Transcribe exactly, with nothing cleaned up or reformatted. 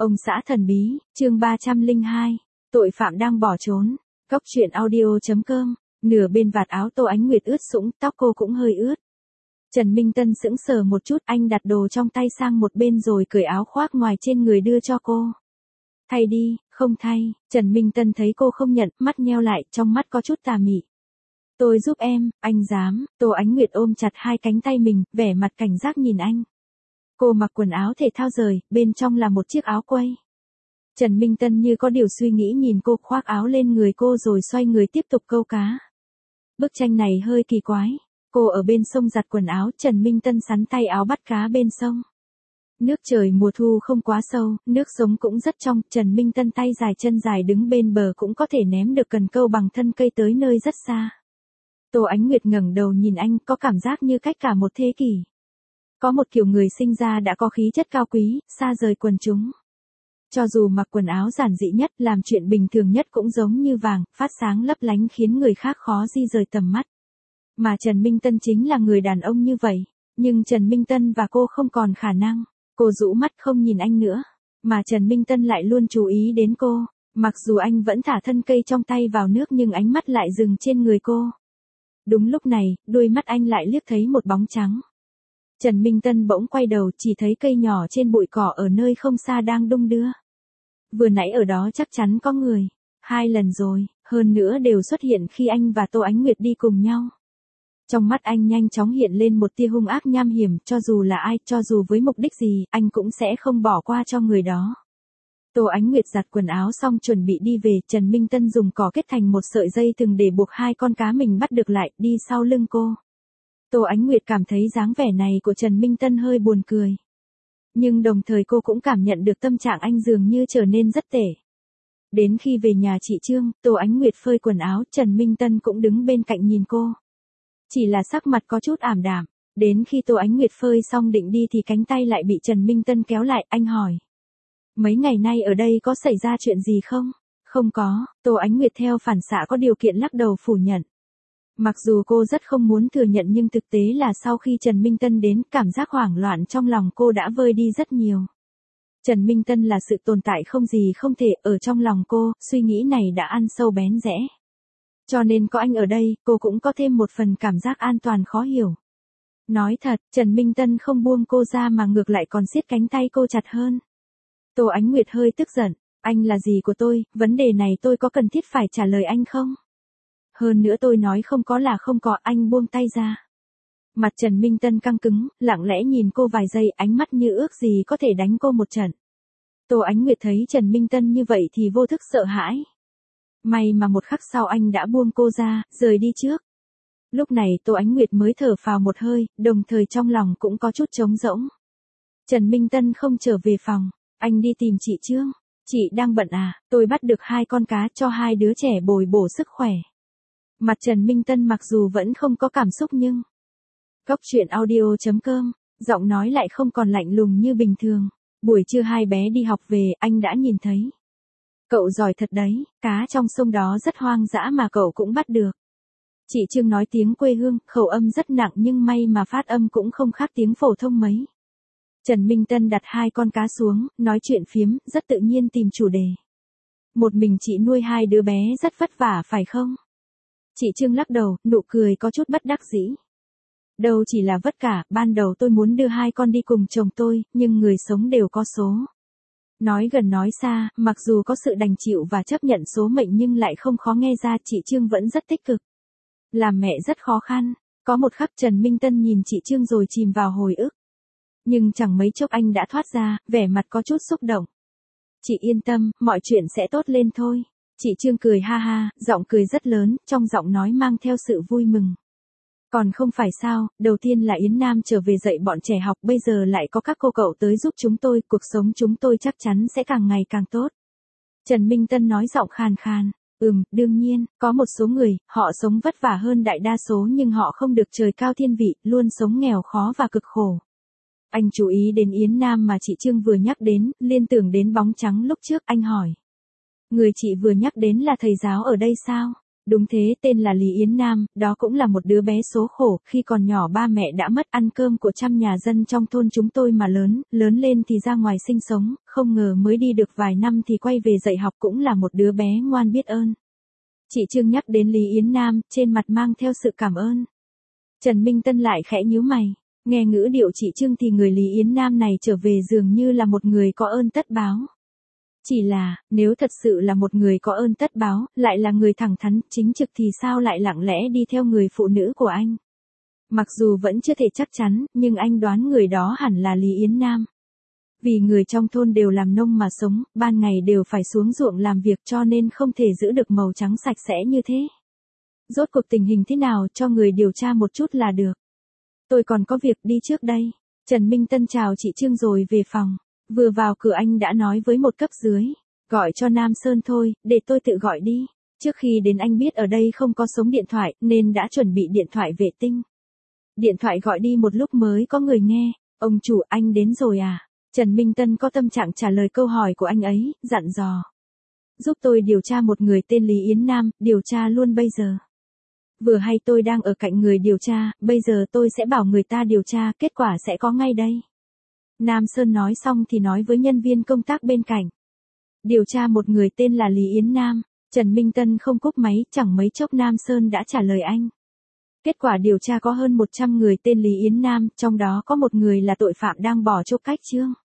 Ông xã thần bí, chương ba trăm lẻ hai, tội phạm đang bỏ trốn. Cốc truyện audio chấm com, nửa bên vạt áo Tô Ánh Nguyệt ướt sũng, tóc cô cũng hơi ướt. Trần Minh Tân sững sờ một chút, anh đặt đồ trong tay sang một bên rồi cởi áo khoác ngoài trên người đưa cho cô. Thay đi, không thay. Trần Minh Tân thấy cô không nhận, mắt nheo lại, trong mắt có chút tà mị. Tôi giúp em, anh dám. Tô Ánh Nguyệt ôm chặt hai cánh tay mình, vẻ mặt cảnh giác nhìn anh. Cô mặc quần áo thể thao rời, bên trong là một chiếc áo quây. Trần Minh Tân như có điều suy nghĩ nhìn cô, khoác áo lên người cô rồi xoay người tiếp tục câu cá. Bức tranh này hơi kỳ quái. Cô ở bên sông giặt quần áo, Trần Minh Tân sắn tay áo bắt cá bên sông. Nước trời mùa thu không quá sâu, nước sống cũng rất trong, Trần Minh Tân tay dài chân dài đứng bên bờ cũng có thể ném được cần câu bằng thân cây tới nơi rất xa. Tô Ánh Nguyệt ngẩng đầu nhìn anh, có cảm giác như cách cả một thế kỷ. Có một kiểu người sinh ra đã có khí chất cao quý, xa rời quần chúng. Cho dù mặc quần áo giản dị nhất, làm chuyện bình thường nhất cũng giống như vàng, phát sáng lấp lánh khiến người khác khó di rời tầm mắt. Mà Trần Minh Tân chính là người đàn ông như vậy. Nhưng Trần Minh Tân và cô không còn khả năng. Cô rũ mắt không nhìn anh nữa. Mà Trần Minh Tân lại luôn chú ý đến cô. Mặc dù anh vẫn thả thân cây trong tay vào nước nhưng ánh mắt lại dừng trên người cô. Đúng lúc này, đôi mắt anh lại liếc thấy một bóng trắng. Trần Minh Tân bỗng quay đầu, chỉ thấy cây nhỏ trên bụi cỏ ở nơi không xa đang đung đưa. Vừa nãy ở đó chắc chắn có người. Hai lần rồi, hơn nữa đều xuất hiện khi anh và Tô Ánh Nguyệt đi cùng nhau. Trong mắt anh nhanh chóng hiện lên một tia hung ác nham hiểm, cho dù là ai, cho dù với mục đích gì, anh cũng sẽ không bỏ qua cho người đó. Tô Ánh Nguyệt giặt quần áo xong chuẩn bị đi về, Trần Minh Tân dùng cỏ kết thành một sợi dây thừng để buộc hai con cá mình bắt được lại, đi sau lưng cô. Tô Ánh Nguyệt cảm thấy dáng vẻ này của Trần Minh Tân hơi buồn cười. Nhưng đồng thời cô cũng cảm nhận được tâm trạng anh dường như trở nên rất tệ. Đến khi về nhà chị Trương, Tô Ánh Nguyệt phơi quần áo, Trần Minh Tân cũng đứng bên cạnh nhìn cô. Chỉ là sắc mặt có chút ảm đạm. Đến khi Tô Ánh Nguyệt phơi xong định đi thì cánh tay lại bị Trần Minh Tân kéo lại, anh hỏi. Mấy ngày nay ở đây có xảy ra chuyện gì không? Không có, Tô Ánh Nguyệt theo phản xạ có điều kiện lắc đầu phủ nhận. Mặc dù cô rất không muốn thừa nhận nhưng thực tế là sau khi Trần Minh Tân đến, cảm giác hoảng loạn trong lòng cô đã vơi đi rất nhiều. Trần Minh Tân là sự tồn tại không gì không thể, ở trong lòng cô, suy nghĩ này đã ăn sâu bén rễ. Cho nên có anh ở đây, cô cũng có thêm một phần cảm giác an toàn khó hiểu. Nói thật, Trần Minh Tân không buông cô ra mà ngược lại còn siết cánh tay cô chặt hơn. Tô Ánh Nguyệt hơi tức giận, anh là gì của tôi, vấn đề này tôi có cần thiết phải trả lời anh không? Hơn nữa tôi nói không có là không có, anh buông tay ra. Mặt Trần Minh Tân căng cứng, lặng lẽ nhìn cô vài giây, ánh mắt như ước gì có thể đánh cô một trận. Tô Ánh Nguyệt thấy Trần Minh Tân như vậy thì vô thức sợ hãi. May mà một khắc sau anh đã buông cô ra, rời đi trước. Lúc này Tô Ánh Nguyệt mới thở phào một hơi, đồng thời trong lòng cũng có chút trống rỗng. Trần Minh Tân không trở về phòng, anh đi tìm chị Trương. Chị đang bận à, tôi bắt được hai con cá cho hai đứa trẻ bồi bổ sức khỏe. Mặt Trần Minh Tân mặc dù vẫn không có cảm xúc nhưng... Cốc truyện audio chấm com, giọng nói lại không còn lạnh lùng như bình thường. Buổi trưa hai bé đi học về, anh đã nhìn thấy. Cậu giỏi thật đấy, cá trong sông đó rất hoang dã mà cậu cũng bắt được. Chị Trương nói tiếng quê hương, khẩu âm rất nặng nhưng may mà phát âm cũng không khác tiếng phổ thông mấy. Trần Minh Tân đặt hai con cá xuống, nói chuyện phiếm, rất tự nhiên tìm chủ đề. Một mình chị nuôi hai đứa bé rất vất vả phải không? Chị Trương lắc đầu, nụ cười có chút bất đắc dĩ. Đâu chỉ là vất cả, ban đầu tôi muốn đưa hai con đi cùng chồng tôi, nhưng người sống đều có số. Nói gần nói xa, mặc dù có sự đành chịu và chấp nhận số mệnh nhưng lại không khó nghe ra, chị Trương vẫn rất tích cực. Làm mẹ rất khó khăn. Có một khắc Trần Minh Tân nhìn chị Trương rồi chìm vào hồi ức. Nhưng chẳng mấy chốc anh đã thoát ra, vẻ mặt có chút xúc động. Chị yên tâm, mọi chuyện sẽ tốt lên thôi. Chị Trương cười ha ha, giọng cười rất lớn, trong giọng nói mang theo sự vui mừng. Còn không phải sao, đầu tiên là Yến Nam trở về dạy bọn trẻ học, bây giờ lại có các cô cậu tới giúp chúng tôi, cuộc sống chúng tôi chắc chắn sẽ càng ngày càng tốt. Trần Minh Tân nói giọng khàn khàn, ừm, đương nhiên, có một số người, họ sống vất vả hơn đại đa số nhưng họ không được trời cao thiên vị, luôn sống nghèo khó và cực khổ. Anh chú ý đến Yến Nam mà chị Trương vừa nhắc đến, liên tưởng đến bóng trắng lúc trước, anh hỏi. Người chị vừa nhắc đến là thầy giáo ở đây sao? Đúng thế, tên là Lý Yến Nam, đó cũng là một đứa bé số khổ, khi còn nhỏ ba mẹ đã mất, ăn cơm của trăm nhà dân trong thôn chúng tôi mà lớn, lớn lên thì ra ngoài sinh sống, không ngờ mới đi được vài năm thì quay về dạy học, cũng là một đứa bé ngoan biết ơn. Chị Trương nhắc đến Lý Yến Nam, trên mặt mang theo sự cảm ơn. Trần Minh Tân lại khẽ nhíu mày, nghe ngữ điệu chị Trương thì người Lý Yến Nam này trở về dường như là một người có ơn tất báo. Chỉ là, nếu thật sự là một người có ơn tất báo, lại là người thẳng thắn, chính trực thì sao lại lặng lẽ đi theo người phụ nữ của anh? Mặc dù vẫn chưa thể chắc chắn, nhưng anh đoán người đó hẳn là Lý Yến Nam. Vì người trong thôn đều làm nông mà sống, ban ngày đều phải xuống ruộng làm việc cho nên không thể giữ được màu trắng sạch sẽ như thế. Rốt cuộc tình hình thế nào cho người điều tra một chút là được. Tôi còn có việc đi trước đây. Trần Minh Tân chào chị Trương rồi về phòng. Vừa vào cửa anh đã nói với một cấp dưới. Gọi cho Nam Sơn thôi, để tôi tự gọi đi. Trước khi đến anh biết ở đây không có sống điện thoại, nên đã chuẩn bị điện thoại vệ tinh. Điện thoại gọi đi một lúc mới có người nghe. Ông chủ, anh đến rồi à? Trần Minh Tân có tâm trạng trả lời câu hỏi của anh ấy, dặn dò. Giúp tôi điều tra một người tên Lý Yến Nam, điều tra luôn bây giờ. Vừa hay tôi đang ở cạnh người điều tra, bây giờ tôi sẽ bảo người ta điều tra, kết quả sẽ có ngay đây. Nam Sơn nói xong thì nói với nhân viên công tác bên cạnh. Điều tra một người tên là Lý Yến Nam. Trần Minh Tân không cúp máy, chẳng mấy chốc Nam Sơn đã trả lời anh. Kết quả điều tra có hơn một trăm người tên Lý Yến Nam, trong đó có một người là tội phạm đang bỏ chỗ cách Trương.